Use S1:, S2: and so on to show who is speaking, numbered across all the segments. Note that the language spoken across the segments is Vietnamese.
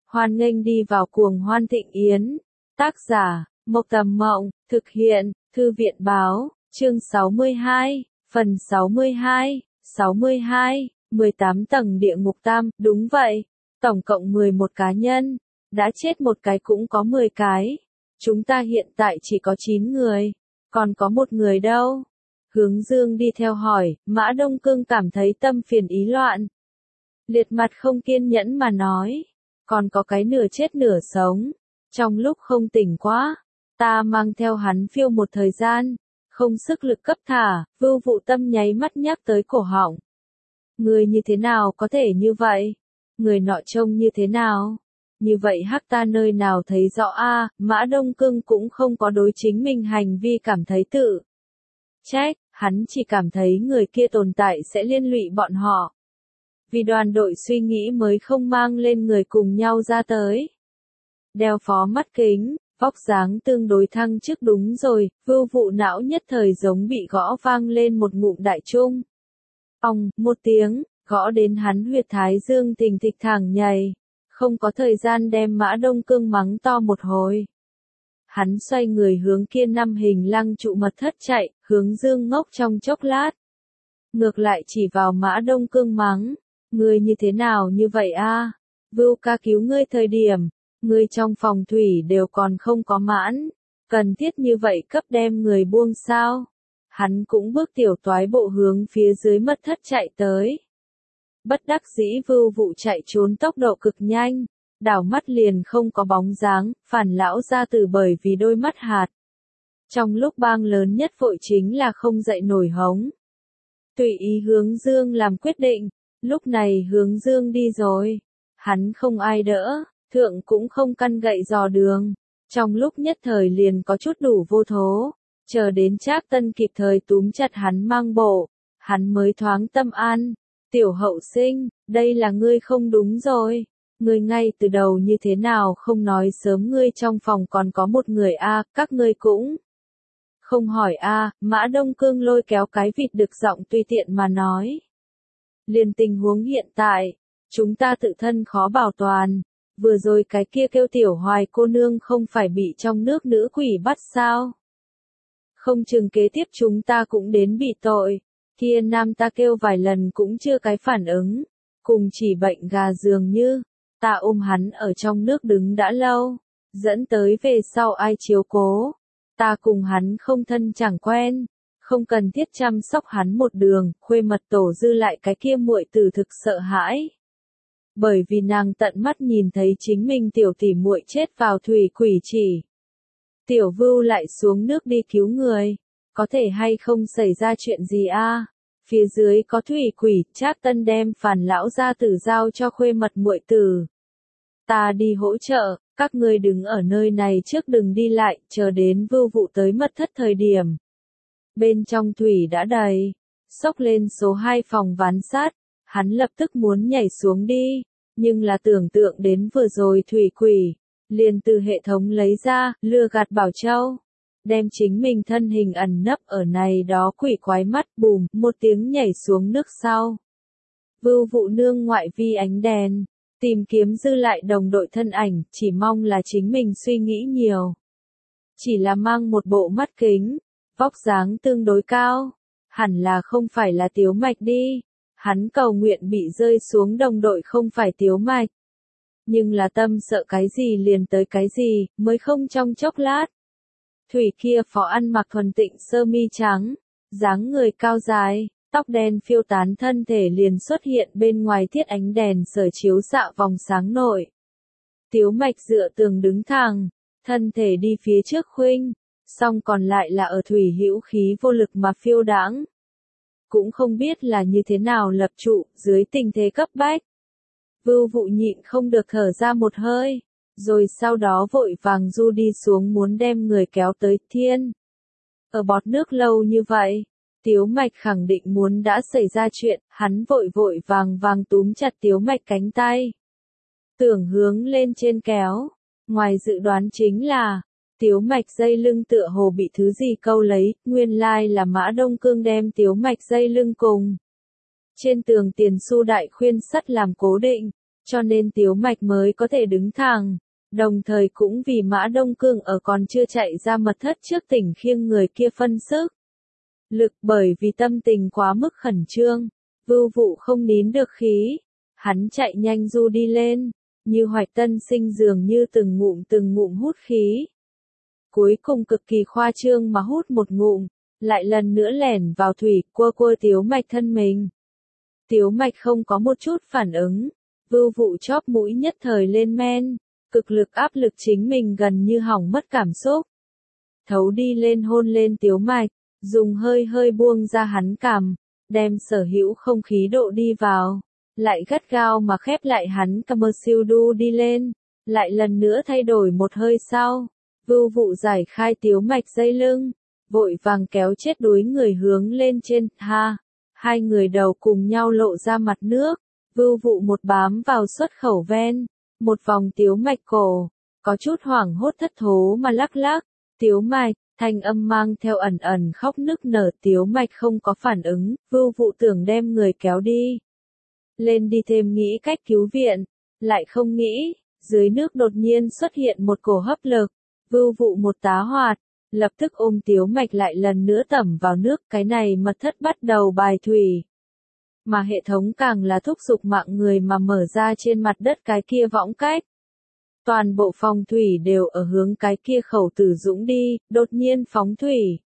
S1: Hoan nghênh đi vào cuồng hoan thịnh yến. Tác giả, Mộc Tầm Mộng, thực hiện, Thư viện Báo, chương 62, phần 62, 18 tầng địa ngục tam, đúng vậy. Tổng cộng 11 cá nhân, đã chết một cái cũng có 10 cái. Chúng ta hiện tại chỉ có 9 người, còn có một người đâu? Hướng Dương đi theo hỏi, Mã Đông Cương cảm thấy tâm phiền ý loạn. Liệt mặt không kiên nhẫn mà nói, còn có cái nửa chết nửa sống. Trong lúc không tỉnh quá, ta mang theo hắn phiêu một thời gian, không sức lực cấp thả, Vưu Vụ Tâm nháy mắt nhắc tới cổ họng. Người như thế nào có thể như vậy? Người nọ trông như thế nào? Như vậy hắc ta nơi nào thấy rõ a? Mã Đông Cương cũng không có đối chính mình hành vi cảm thấy tự trách, hắn chỉ cảm thấy người kia tồn tại sẽ liên lụy bọn họ. Vì đoàn đội suy nghĩ mới không mang lên người cùng nhau ra tới. Đeo phó mắt kính, vóc dáng tương đối thăng chức đúng rồi, Vưu Vụ não nhất thời giống bị gõ vang lên một ngụm đại trung. Ong, một tiếng, gõ đến hắn huyệt thái dương thình thịch thẳng nhảy, không có thời gian đem Mã Đông Cương mắng to một hồi. Hắn xoay người hướng kia năm hình lăng trụ mật thất chạy, Hướng Dương ngốc trong chốc lát. Ngược lại chỉ vào Mã Đông Cương mắng, ngươi như thế nào như vậy a? Vưu ca cứu ngươi thời điểm, ngươi trong phòng thủy đều còn không có mãn, cần thiết như vậy cấp đem người buông sao? Hắn cũng bước tiểu toái bộ hướng phía dưới mật thất chạy tới. Bất đắc dĩ Vưu Vụ chạy trốn tốc độ cực nhanh, đảo mắt liền không có bóng dáng, Phản lão gia tử bởi vì đôi mắt hạt. Trong lúc bang lớn nhất vội chính là không dậy nổi hống. Tùy ý Hướng Dương làm quyết định, lúc này Hướng Dương đi rồi, hắn không ai đỡ, thượng cũng không căn gậy dò đường, trong lúc nhất thời liền có chút đủ vô thố, chờ đến Trác Tân kịp thời túm chặt hắn mang bộ, hắn mới thoáng tâm an. Tiểu hậu sinh, đây là ngươi không đúng rồi. Ngươi ngay từ đầu như thế nào không nói sớm, ngươi trong phòng còn có một người a, các ngươi cũng không hỏi a. Mã Đông Cương lôi kéo cái vịt đực giọng tùy tiện mà nói. Liền tình huống hiện tại, chúng ta tự thân khó bảo toàn, vừa rồi cái kia kêu Tiểu Hoài cô nương không phải bị trong nước nữ quỷ bắt sao? Không chừng kế tiếp chúng ta cũng đến bị tội. Kia nam ta kêu vài lần cũng chưa cái phản ứng, cùng chỉ bệnh gà dường như, ta ôm hắn ở trong nước đứng đã lâu, dẫn tới về sau ai chiếu cố, ta cùng hắn không thân chẳng quen, không cần thiết chăm sóc hắn một đường, Khuê Mật tổ dư lại cái kia muội tử thực sợ hãi. Bởi vì nàng tận mắt nhìn thấy chính mình tiểu tỷ muội chết vào thủy quỷ chỉ. Tiểu Vưu lại xuống nước đi cứu người. Có thể hay không xảy ra chuyện gì a? Phía dưới có thủy quỷ, Trác Tân đem Phản lão gia tử giao cho Khuê Mật muội tử. Ta đi hỗ trợ, các ngươi đứng ở nơi này trước đừng đi lại, chờ đến Vưu Vụ tới mật thất thời điểm. Bên trong thủy đã đầy, xốc lên số 2 phòng ván sát, hắn lập tức muốn nhảy xuống đi, nhưng là tưởng tượng đến vừa rồi thủy quỷ, liền từ hệ thống lấy ra, lừa gạt Bảo Châu. Đem chính mình thân hình ẩn nấp ở này đó quỷ quái mắt, bùm, một tiếng nhảy xuống nước sau. Vưu Vụ nương ngoại vi ánh đèn, tìm kiếm dư lại đồng đội thân ảnh, chỉ mong là chính mình suy nghĩ nhiều. Chỉ là mang một bộ mắt kính, vóc dáng tương đối cao, hẳn là không phải là Tiếu Mạch đi, hắn cầu nguyện bị rơi xuống đồng đội không phải Tiếu Mạch. Nhưng là tâm sợ cái gì liền tới cái gì, mới không trong chốc lát. Thủy kia phó ăn mặc thuần tịnh sơ mi trắng, dáng người cao dài, tóc đen phiêu tán, thân thể liền xuất hiện bên ngoài thiết ánh đèn sở chiếu xạ vòng sáng nội. Tiếu Mạch dựa tường đứng thẳng, thân thể đi phía trước khuynh, song còn lại là ở thủy hữu khí vô lực mà phiêu đãng. Cũng không biết là như thế nào lập trụ, dưới tình thế cấp bách. Vưu Vụ nhịn không được thở ra một hơi. Rồi sau đó vội vàng du đi xuống muốn đem người kéo tới thiên. Ở bọt nước lâu như vậy, Tiếu Mạch khẳng định muốn đã xảy ra chuyện, hắn vội vàng túm chặt Tiếu Mạch cánh tay. Tưởng hướng lên trên kéo, ngoài dự đoán chính là, Tiếu Mạch dây lưng tựa hồ bị thứ gì câu lấy, nguyên lai là Mã Đông Cương đem Tiếu Mạch dây lưng cùng trên tường tiền xu đại khuyên sắt làm cố định. cho nên Tiếu Mạch mới có thể đứng thẳng. Đồng thời cũng vì Mã Đông Cương ở còn chưa chạy ra mật thất trước Tỉnh Khiêng người kia phân sức lực, bởi vì tâm tình quá mức khẩn trương, Vưu Vụ không nín được khí, hắn chạy nhanh du đi lên, như Hoạch Tân Sinh dường như từng ngụm hút khí. Cuối cùng cực kỳ khoa trương mà hút một ngụm, lại lần nữa lẻn vào thủy, cua Tiếu Mạch thân mình. Tiếu Mạch không có một chút phản ứng, Vưu Vụ chóp mũi nhất thời lên men, cực lực áp lực chính mình gần như hỏng mất cảm xúc. Thấu đi lên hôn lên Tiếu Mạch, dùng hơi buông ra hắn cằm, đem sở hữu không khí độ đi vào, lại gắt gao mà khép lại hắn cằm siêu đu đi lên, lại lần nữa thay đổi một hơi sau. Vưu Vụ giải khai Tiếu Mạch dây lưng, vội vàng kéo chết đuối người hướng lên trên, hai người đầu cùng nhau lộ ra mặt nước, Vưu Vụ một bám vào xuất khẩu ven, một vòng Tiếu Mạch cổ, có chút hoảng hốt thất thố mà lắc lắc, Tiếu Mạch, thanh âm mang theo ẩn khóc nức nở. Tiếu Mạch không có phản ứng, Vưu Vụ tưởng đem người kéo đi lên đi thêm nghĩ cách cứu viện, lại không nghĩ, dưới nước đột nhiên xuất hiện một cổ hấp lực, Vưu Vụ một tá hoạt, lập tức ôm Tiếu Mạch lại lần nữa tẩm vào nước, cái này mật thất bắt đầu bài thủy. Mà hệ thống càng là thúc giục mạng người mà mở ra trên mặt đất cái kia võng cách. Toàn bộ phòng thủy đều ở hướng cái kia khẩu tử dũng đi, đột nhiên phóng thủy.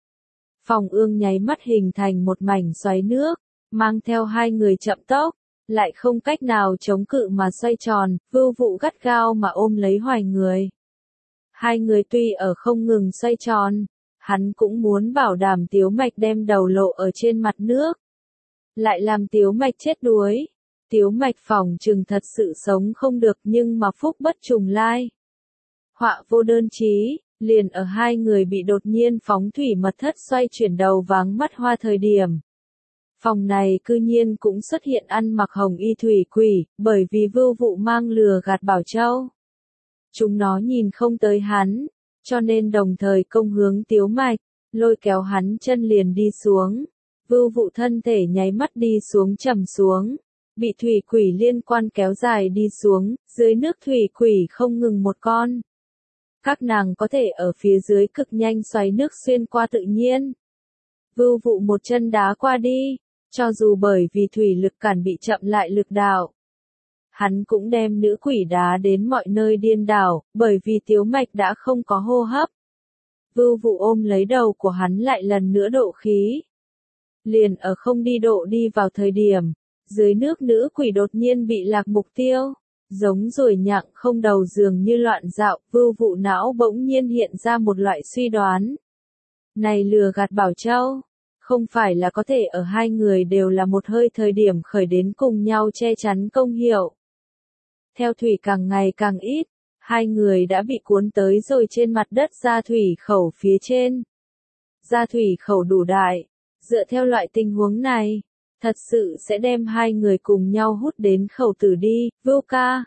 S1: Phòng ương nháy mắt hình thành một mảnh xoáy nước, mang theo hai người chậm tốc, lại không cách nào chống cự mà xoay tròn, Vưu Vụ gắt gao mà ôm lấy Hoài người. Hai người tuy ở không ngừng xoay tròn, hắn cũng muốn bảo đảm Tiếu Mạch đem đầu lộ ở trên mặt nước. Lại làm Tiếu Mạch chết đuối. Tiếu Mạch phỏng chừng thật sự sống không được nhưng mà phúc bất trùng lai. Họa vô đơn chí, liền ở hai người bị đột nhiên phóng thủy mật thất xoay chuyển đầu váng mắt hoa thời điểm. Phòng này cư nhiên cũng xuất hiện ăn mặc hồng y thủy quỷ, bởi vì Vưu Vụ mang lừa gạt Bảo Châu. Chúng nó nhìn không tới hắn, cho nên đồng thời công hướng Tiếu Mạch, lôi kéo hắn chân liền đi xuống. Vưu Vụ thân thể nháy mắt đi xuống trầm xuống, bị thủy quỷ liên quan kéo dài đi xuống, dưới nước thủy quỷ không ngừng một con. Các nàng có thể ở phía dưới cực nhanh xoáy nước xuyên qua tự nhiên. Vưu Vụ một chân đá qua đi, cho dù bởi vì thủy lực cản bị chậm lại lực đạo. Hắn cũng đem nữ quỷ đá đến mọi nơi điên đảo, bởi vì Tiếu Mạch đã không có hô hấp. Vưu Vụ ôm lấy đầu của hắn lại lần nữa độ khí. Liền ở không đi độ đi vào thời điểm, dưới nước nữ quỷ đột nhiên bị lạc mục tiêu, giống ruồi nhặng không đầu dường như loạn dạo, Vưu Vụ não bỗng nhiên hiện ra một loại suy đoán. Này lừa gạt Bảo Châu, không phải là có thể ở hai người đều là một hơi thời điểm khởi đến cùng nhau che chắn công hiệu. Theo thủy càng ngày càng ít, hai người đã bị cuốn tới rồi trên mặt đất ra thủy khẩu phía trên. Ra thủy khẩu đủ đại, dựa theo loại tình huống này, thật sự sẽ đem hai người cùng nhau hút đến khẩu tử đi, Vưu ca.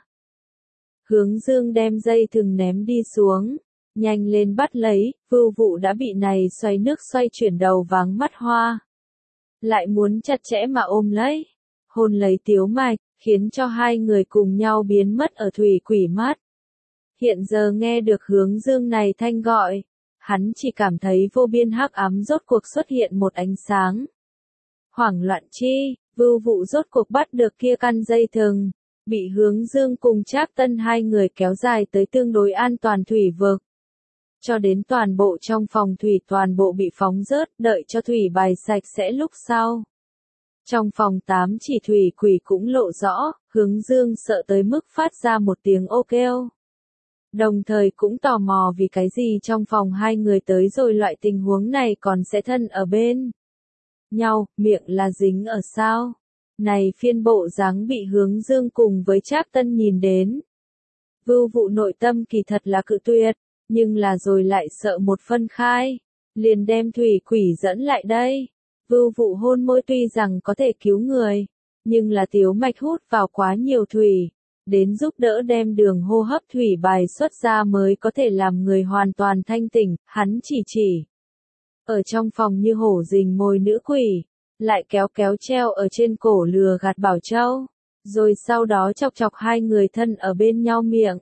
S1: Hướng Dương đem dây thừng ném đi xuống, nhanh lên bắt lấy, Vưu Vụ đã bị này xoay nước xoay chuyển đầu váng mắt hoa. Lại muốn chặt chẽ mà ôm lấy, hôn lấy Tiếu Mạch, khiến cho hai người cùng nhau biến mất ở thủy quỷ mắt. Hiện giờ nghe được Hướng Dương này thanh gọi, hắn chỉ cảm thấy vô biên hắc ám rốt cuộc xuất hiện một ánh sáng. Hoảng loạn chi, Vưu Vụ rốt cuộc bắt được kia căn dây thừng, bị Hướng Dương cùng Trác Tân hai người kéo dài tới tương đối an toàn thủy vực. Cho đến toàn bộ trong phòng thủy toàn bộ bị phóng rớt, đợi cho thủy bài sạch sẽ lúc sau. Trong phòng 8 chỉ thủy quỷ cũng lộ rõ, Hướng Dương sợ tới mức phát ra một tiếng ô kêu. Đồng thời cũng tò mò vì cái gì trong phòng hai người tới rồi loại tình huống này còn sẽ thân ở bên nhau, miệng là dính ở sao. Này phiên bộ dáng bị Hướng Dương cùng với Trác Tân nhìn đến. Vưu Vụ nội tâm kỳ thật là cự tuyệt, nhưng là rồi lại sợ một phân khai, liền đem thủy quỷ dẫn lại đây. Vưu Vụ hôn môi tuy rằng có thể cứu người, nhưng là Tiếu Mạch hút vào quá nhiều thủy, đến giúp đỡ đem đường hô hấp thủy bài xuất ra mới có thể làm người hoàn toàn thanh tỉnh, hắn chỉ. Ở trong phòng như hổ rình mồi nữ quỷ, lại kéo treo ở trên cổ lừa gạt Bảo Châu. Rồi sau đó chọc chọc hai người thân ở bên nhau miệng.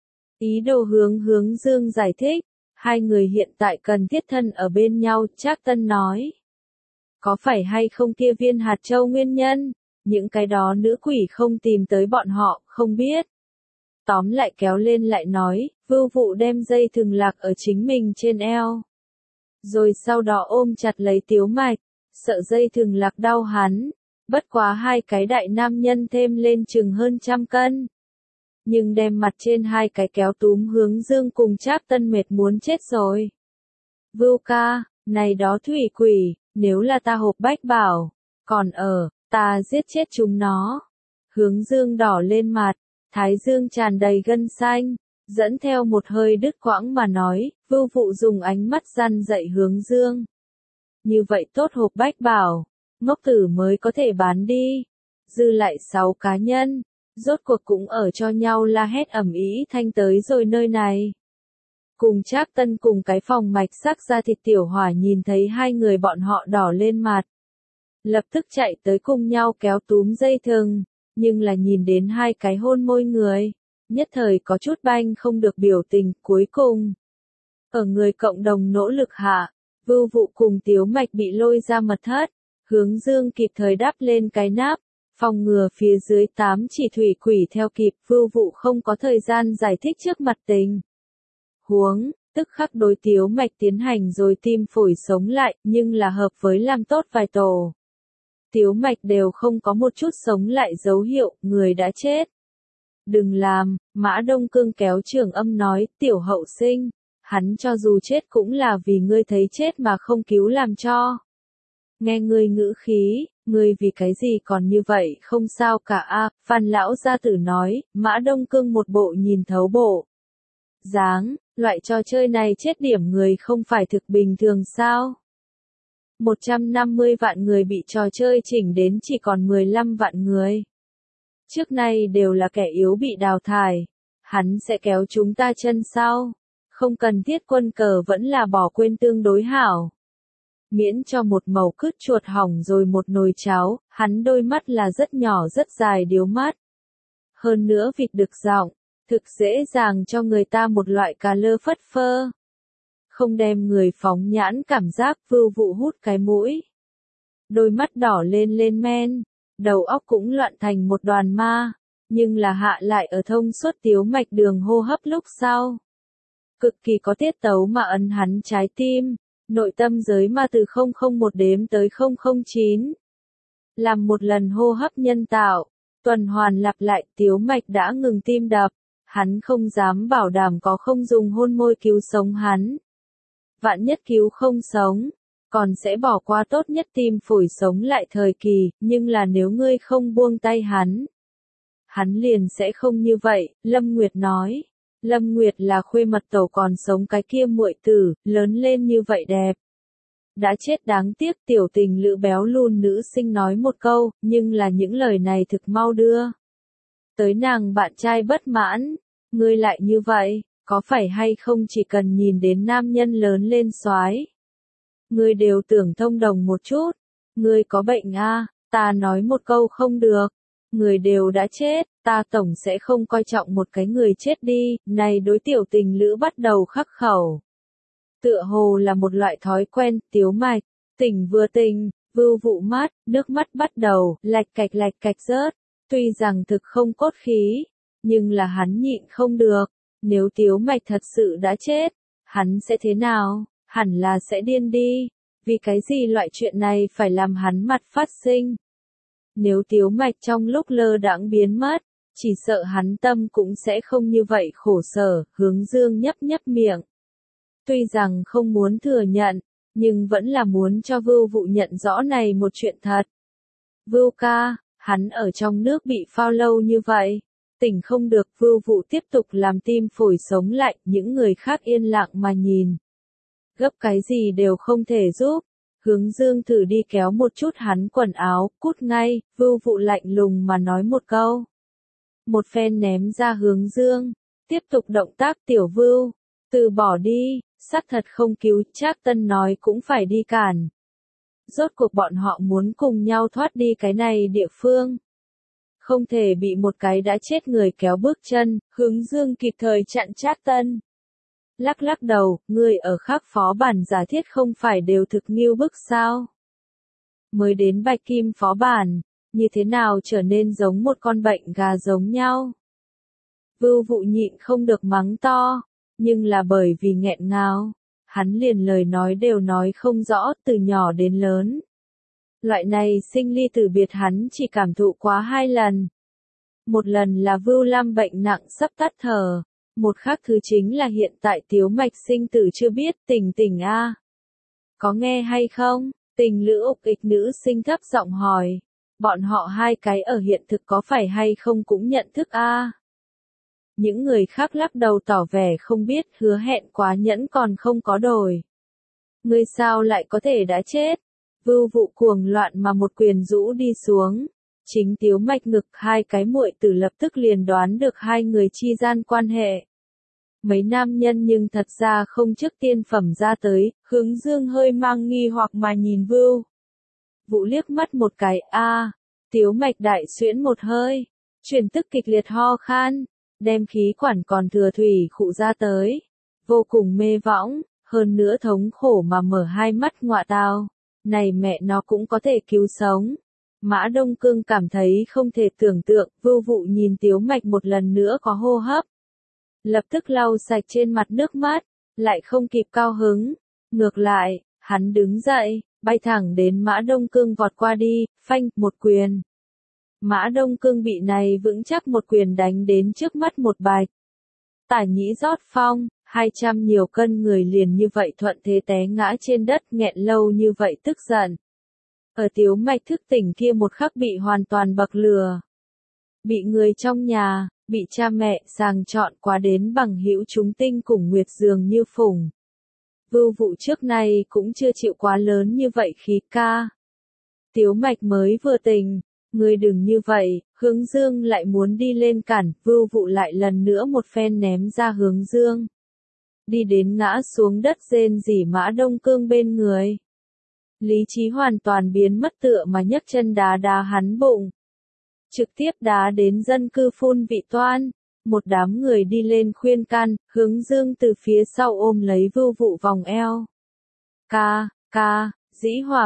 S1: Ý đồ Hướng Dương giải thích, hai người hiện tại cần thiết thân ở bên nhau, Trác Tân nói. Có phải hay không kia viên hạt châu nguyên nhân, những cái đó nữ quỷ không tìm tới bọn họ, không biết. Tóm lại kéo lên lại nói, Vưu Vụ đem dây thừng lạc ở chính mình trên eo. Rồi sau đó ôm chặt lấy Tiếu Mạch, sợ dây thừng lạc đau hắn. Bất quá hai cái đại nam nhân thêm lên chừng hơn 100 cân. Nhưng đem mặt trên hai cái kéo túm Hướng Dương cùng Trác Tân mệt muốn chết rồi. Vưu ca, này đó thủy quỷ, nếu là ta hộp bách bảo, còn ở, ta giết chết chúng nó. Hướng Dương đỏ lên mặt, thái dương tràn đầy gân xanh, dẫn theo một hơi đứt quãng mà nói, Vưu Vụ dùng ánh mắt răn dạy Hướng Dương. Như vậy tốt hộp bách bảo, ngốc tử mới có thể bán đi. Dư lại 6 cá nhân, rốt cuộc cũng ở cho nhau la hét ầm ĩ thanh tới rồi nơi này. Cùng Trác Tân cùng cái phòng mạch sắc ra thịt tiểu hỏa nhìn thấy hai người bọn họ đỏ lên mặt. Lập tức chạy tới cùng nhau kéo túm dây thừng, nhưng là nhìn đến hai cái hôn môi người, nhất thời có chút banh không được biểu tình cuối cùng. Ở người cộng đồng nỗ lực hạ, Vưu Vụ cùng Tiếu Mạch bị lôi ra mật thất, Hướng Dương kịp thời đắp lên cái nắp, phòng ngừa phía dưới 8 chỉ thủy quỷ theo kịp, Vưu Vụ không có thời gian giải thích trước mặt tình huống, tức khắc đối Tiếu Mạch tiến hành rồi tim phổi sống lại, nhưng là hợp với làm tốt vài tổ. Tiếu Mạch đều không có một chút sống lại dấu hiệu, người đã chết. Đừng làm, Mã Đông Cương kéo Trường Âm nói, Tiểu Hậu Sinh, hắn cho dù chết cũng là vì ngươi thấy chết mà không cứu làm cho. Nghe ngươi ngữ khí, ngươi vì cái gì còn như vậy không sao cả a. Phan lão gia tử nói, Mã Đông Cương một bộ nhìn thấu bộ dáng, loại trò chơi này chết điểm người không phải thực bình thường sao? 150 vạn người bị trò chơi chỉnh đến chỉ còn 15 vạn người. Trước nay đều là kẻ yếu bị đào thải, hắn sẽ kéo chúng ta chân sau. Không cần thiết quân cờ vẫn là bỏ quên tương đối hảo. Miễn cho một màu cứt chuột hỏng rồi một nồi cháo, hắn đôi mắt là rất nhỏ rất dài điếu mắt. Hơn nữa vịt đực giọng, thực dễ dàng cho người ta một loại cà lơ phất phơ. Không đem người phóng nhãn cảm giác. Vưu Vụ hút cái mũi. Đôi mắt đỏ lên lên men, đầu óc cũng loạn thành một đoàn ma, nhưng là hạ lại ở thông suốt Tiếu Mạch đường hô hấp lúc sau. Cực kỳ có tiết tấu mà ấn hắn trái tim, nội tâm giới mà từ 001 đếm tới 009. Làm một lần hô hấp nhân tạo, tuần hoàn lặp lại, Tiếu Mạch đã ngừng tim đập, hắn không dám bảo đảm có không dùng hôn môi cứu sống hắn. Vạn nhất cứu không sống, còn sẽ bỏ qua tốt nhất tim phổi sống lại thời kỳ, nhưng là nếu ngươi không buông tay hắn liền sẽ không như vậy, Lâm Nguyệt nói. Lâm Nguyệt là khuê mật tổ còn sống cái kia muội tử, lớn lên như vậy đẹp. Đã chết đáng tiếc, tiểu tình lữ béo lùn nữ sinh nói một câu, nhưng là những lời này thực mau đưa tới nàng bạn trai bất mãn. Ngươi lại như vậy, có phải hay không chỉ cần nhìn đến nam nhân lớn lên soái, ngươi đều tưởng thông đồng một chút. Ngươi có bệnh a? Ta nói một câu không được. Người đều đã chết, ta tổng sẽ không coi trọng một cái người chết đi. Này đối tiểu tình lữ bắt đầu khắc khẩu. Tựa hồ là một loại thói quen. Tiếu Mạch, tỉnh vừa tỉnh, Vưu Vụ mắt, nước mắt bắt đầu lạch cạch rớt. Tuy rằng thực không cốt khí, nhưng là hắn nhịn không được. Nếu Tiếu Mạch thật sự đã chết, hắn sẽ thế nào? Hẳn là sẽ điên đi. Vì cái gì loại chuyện này phải làm hắn mặt phát sinh? Nếu Tiếu Mạch trong lúc lơ đãng biến mất, chỉ sợ hắn tâm cũng sẽ không như vậy khổ sở. Hướng Dương nhấp miệng. Tuy rằng không muốn thừa nhận, nhưng vẫn là muốn cho Vưu Vụ nhận rõ này một chuyện thật. Vưu ca, hắn ở trong nước bị phao lâu như vậy, tỉnh không được. Vưu Vụ tiếp tục làm tim phổi sống lại, những người khác yên lặng mà nhìn. Gấp cái gì đều không thể giúp. Hướng Dương thử đi kéo một chút hắn quần áo, cút ngay. Vưu Vụ lạnh lùng mà nói một câu. Một phen ném ra Hướng Dương, tiếp tục động tác. Tiểu Vưu, từ bỏ đi, xác thật không cứu. Trác Tân nói cũng phải đi cản. Rốt cuộc bọn họ muốn cùng nhau thoát đi cái này địa phương. Không thể bị một cái đã chết người kéo bước chân, Hướng Dương kịp thời chặn Trác Tân. Lắc lắc đầu, ngươi ở Khắc phó bản giả thiết không phải đều thực nghiêu bức sao? Mới đến Bạch Kim phó bản, như thế nào trở nên giống một con bệnh gà giống nhau? Vưu Vụ nhịn không được mắng to, nhưng là bởi vì nghẹn ngào, hắn liền lời nói đều nói không rõ, từ nhỏ đến lớn. Loại này sinh ly tử biệt hắn chỉ cảm thụ quá 2 lần. Một lần là Vưu Lam bệnh nặng sắp tắt thở, một khác thứ chính là hiện tại Tiếu Mạch sinh tử chưa biết, Tình Tình a. Có nghe hay không? Tình Lữ ục ịch nữ sinh thấp giọng hỏi, bọn họ hai cái ở hiện thực có phải hay không cũng nhận thức a? Những người khác lắc đầu tỏ vẻ không biết, hứa hẹn quá nhẫn còn không có đổi. Ngươi sao lại có thể đã chết? Vưu Vụ cuồng loạn mà một quyền rũ đi xuống. Chính Tiếu Mạch ngực hai cái muội tử lập tức liền đoán được hai người chi gian quan hệ. Mấy nam nhân nhưng thật ra không trước tiên phẩm ra tới, Hướng Dương hơi mang nghi hoặc mà nhìn Vưu Vụ liếc mắt một cái, Tiếu Mạch đại xuyễn một hơi, chuyển tức kịch liệt ho khan, đem khí quản còn thừa thủy khụ ra tới, vô cùng mê võng, hơn nữa thống khổ mà mở hai mắt ngọa tao, này mẹ nó cũng có thể cứu sống. Mã Đông Cương cảm thấy không thể tưởng tượng, Vưu Vụ nhìn Tiếu Mạch một lần nữa có hô hấp. Lập tức lau sạch trên mặt nước mắt, lại không kịp cao hứng. Ngược lại, hắn đứng dậy, bay thẳng đến Mã Đông Cương vọt qua đi, phanh, một quyền. Mã Đông Cương bị này vững chắc một quyền đánh đến trước mắt một bài. Tả nhĩ rót phong, 200 nhiều cân người liền như vậy thuận thế té ngã trên đất nghẹn lâu như vậy tức giận. Ở Tiếu Mạch thức tỉnh kia một khắc bị hoàn toàn bậc lừa. Bị người trong nhà, bị cha mẹ sàng chọn quá đến bằng hữu chúng tinh cùng nguyệt dường như phùng. Vưu Vụ trước này cũng chưa chịu quá lớn như vậy khí ca. Tiếu Mạch mới vừa tỉnh, ngươi đừng như vậy, Hướng Dương lại muốn đi lên cản, Vưu Vụ lại lần nữa một phen ném ra Hướng Dương. Đi đến ngã xuống đất rên rỉ Mã Đông Cương bên người. Lý trí hoàn toàn biến mất tựa mà nhấc chân đá đá hắn bụng. Trực tiếp đá đến dân cư phun vị toan. Một đám người đi lên khuyên can, Hướng Dương từ phía sau ôm lấy Vưu Vụ vòng eo. Ca, dĩ hòa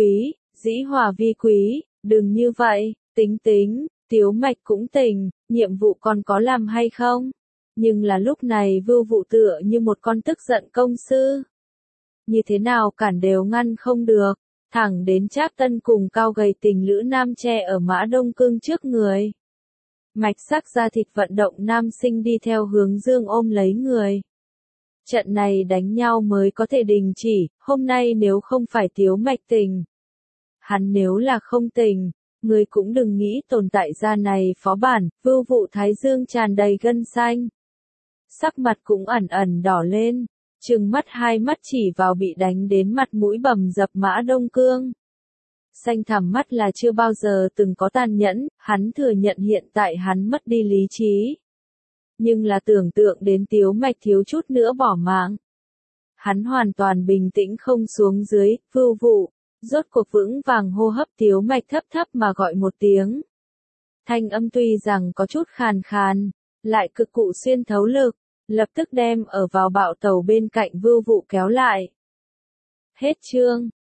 S1: vi quý, đừng như vậy, tính, Tiếu Mạch cũng tỉnh, nhiệm vụ còn có làm hay không? Nhưng là lúc này Vưu Vụ tựa như một con tức giận công sư. Như thế nào cản đều ngăn không được, thẳng đến Trác Tân cùng cao gầy Tình Lữ nam che ở Mã Đông Cương trước người. Mạch sắc da thịt vận động nam sinh đi theo Hướng Dương ôm lấy người. Trận này đánh nhau mới có thể đình chỉ, hôm nay nếu không phải Tiếu Mạch tỉnh. Hắn nếu là không tỉnh, người cũng đừng nghĩ tồn tại ra này phó bản, Vưu Vụ thái dương tràn đầy gân xanh. Sắc mặt cũng ẩn ẩn đỏ lên, trừng mắt hai mắt chỉ vào bị đánh đến mặt mũi bầm dập Mã Đông Cương. Xanh thẳm mắt là chưa bao giờ từng có tàn nhẫn, hắn thừa nhận hiện tại hắn mất đi lý trí. Nhưng là tưởng tượng đến Tiếu Mạch thiếu chút nữa bỏ mạng. Hắn hoàn toàn bình tĩnh không xuống dưới, Vưu Vụ, rốt cuộc vững vàng hô hấp Tiếu Mạch thấp thấp mà gọi một tiếng. Thanh âm tuy rằng có chút khàn khàn, lại cực cụ xuyên thấu lực, lập tức đem ở vào bạo tàu bên cạnh Vưu Vụ kéo lại. Hết chương.